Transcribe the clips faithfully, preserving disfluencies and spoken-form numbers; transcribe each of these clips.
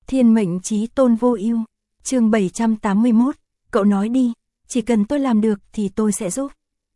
Thiên mệnh chí tôn vô ưu. Chương bảy trăm tám mươi mốt, cậu nói đi, chỉ cần tôi làm được thì tôi sẽ giúp.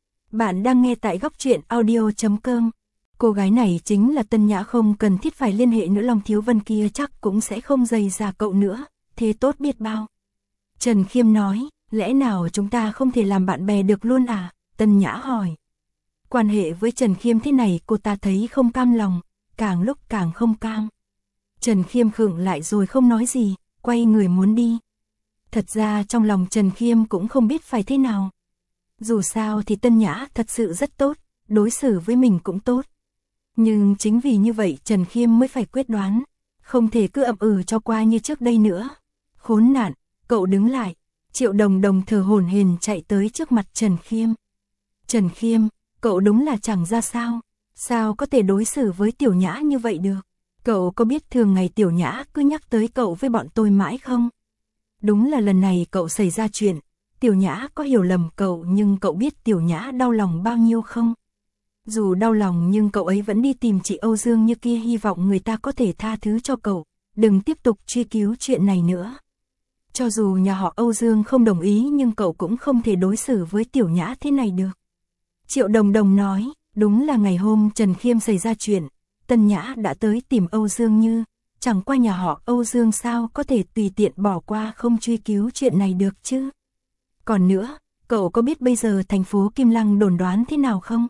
Bạn đang nghe tại góc truyện audio chấm com. Cô gái này chính là Tân Nhã, không cần thiết phải liên hệ nữa, Long Thiếu Vân kia chắc cũng sẽ không dày dà cậu nữa, thế tốt biết bao. Trần Khiêm nói, lẽ nào chúng ta không thể làm bạn bè được luôn à? Tân Nhã hỏi. Quan hệ với Trần Khiêm thế này cô ta thấy không cam lòng, càng lúc càng không cam. Trần Khiêm khựng lại rồi không nói gì, quay người muốn đi. Thật ra trong lòng Trần Khiêm cũng không biết phải thế nào. Dù sao thì Tân Nhã thật sự rất tốt, đối xử với mình cũng tốt. Nhưng chính vì như vậy Trần Khiêm mới phải quyết đoán, không thể cứ ậm ừ cho qua như trước đây nữa. Khốn nạn, cậu đứng lại. Triệu Đồng Đồng thở hổn hển chạy tới trước mặt Trần Khiêm. Trần Khiêm, cậu đúng là chẳng ra sao, sao có thể đối xử với Tiểu Nhã như vậy được? Cậu có biết thường ngày Tiểu Nhã cứ nhắc tới cậu với bọn tôi mãi không? Đúng là lần này cậu xảy ra chuyện, Tiểu Nhã có hiểu lầm cậu, nhưng cậu biết Tiểu Nhã đau lòng bao nhiêu không? Dù đau lòng nhưng cậu ấy vẫn đi tìm chị Âu Dương như kia, hy vọng người ta có thể tha thứ cho cậu, đừng tiếp tục truy cứu chuyện này nữa. Cho dù nhà họ Âu Dương không đồng ý nhưng cậu cũng không thể đối xử với Tiểu Nhã thế này được. Triệu Đồng Đồng nói, đúng là ngày hôm Trần Khiêm xảy ra chuyện, Tân Nhã đã tới tìm Âu Dương Như, chẳng qua nhà họ Âu Dương sao có thể tùy tiện bỏ qua không truy cứu chuyện này được chứ. Còn nữa, cậu có biết bây giờ thành phố Kim Lăng đồn đoán thế nào không?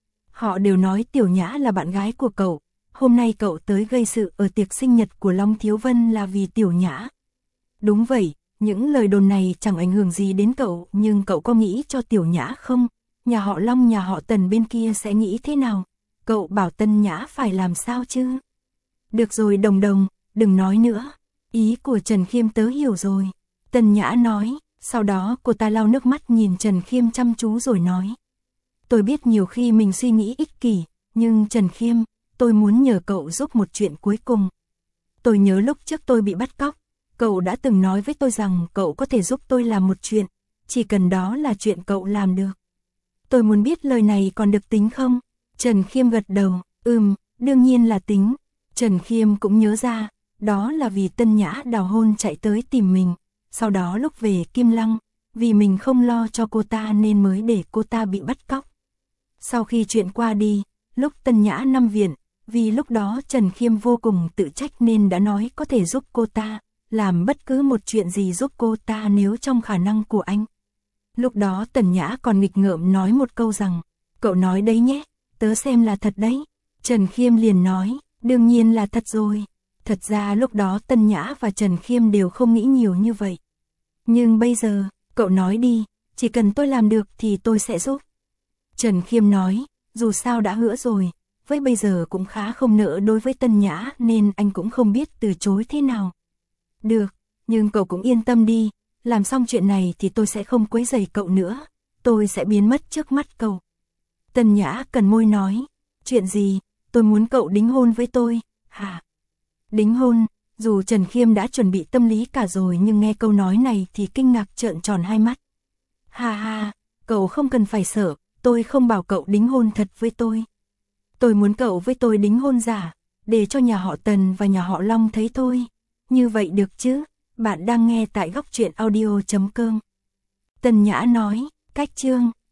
Họ đều nói Tiểu Nhã là bạn gái của cậu, hôm nay cậu tới gây sự ở tiệc sinh nhật của Long Thiếu Vân là vì Tiểu Nhã. Đúng vậy, những lời đồn này chẳng ảnh hưởng gì đến cậu, nhưng cậu có nghĩ cho Tiểu Nhã không? Nhà họ Long, nhà họ Tần bên kia sẽ nghĩ thế nào? Cậu bảo Tân Nhã phải làm sao chứ? Được rồi Đồng Đồng, đừng nói nữa. Ý của Trần Khiêm tớ hiểu rồi. Tân Nhã nói, sau đó cô ta lau nước mắt nhìn Trần Khiêm chăm chú rồi nói. Tôi biết nhiều khi mình suy nghĩ ích kỷ, nhưng Trần Khiêm, tôi muốn nhờ cậu giúp một chuyện cuối cùng. Tôi nhớ lúc trước tôi bị bắt cóc, cậu đã từng nói với tôi rằng cậu có thể giúp tôi làm một chuyện, chỉ cần đó là chuyện cậu làm được. Tôi muốn biết lời này còn được tính không? Trần Khiêm gật đầu, ừm, đương nhiên là tính. Trần Khiêm cũng nhớ ra, đó là vì Tân Nhã đào hôn chạy tới tìm mình, sau đó lúc về Kim Lăng, vì mình không lo cho cô ta nên mới để cô ta bị bắt cóc. Sau khi chuyện qua đi, lúc Tân Nhã nằm viện, vì lúc đó Trần Khiêm vô cùng tự trách nên đã nói có thể giúp cô ta, làm bất cứ một chuyện gì giúp cô ta nếu trong khả năng của anh. Lúc đó Tân Nhã còn nghịch ngợm nói một câu rằng, cậu nói đấy nhé, tớ xem là thật đấy. Trần Khiêm liền nói, đương nhiên là thật rồi. Thật ra lúc đó Tân Nhã và Trần Khiêm đều không nghĩ nhiều như vậy. Nhưng bây giờ, cậu nói đi, chỉ cần tôi làm được thì tôi sẽ giúp. Trần Khiêm nói, dù sao đã hứa rồi, với bây giờ cũng khá không nỡ đối với Tân Nhã nên anh cũng không biết từ chối thế nào. Được, nhưng cậu cũng yên tâm đi, làm xong chuyện này thì tôi sẽ không quấy rầy cậu nữa, tôi sẽ biến mất trước mắt cậu. Tân Nhã cần môi nói, chuyện gì, tôi muốn cậu đính hôn với tôi, hả? Đính hôn, dù Trần Khiêm đã chuẩn bị tâm lý cả rồi nhưng nghe câu nói này thì kinh ngạc trợn tròn hai mắt. Ha ha, cậu không cần phải sợ, tôi không bảo cậu đính hôn thật với tôi. Tôi muốn cậu với tôi đính hôn giả, để cho nhà họ Tần và nhà họ Long thấy thôi. Như vậy được chứ? Bạn đang nghe tại góc truyện audio chấm com. Tân Nhã nói, cách chương.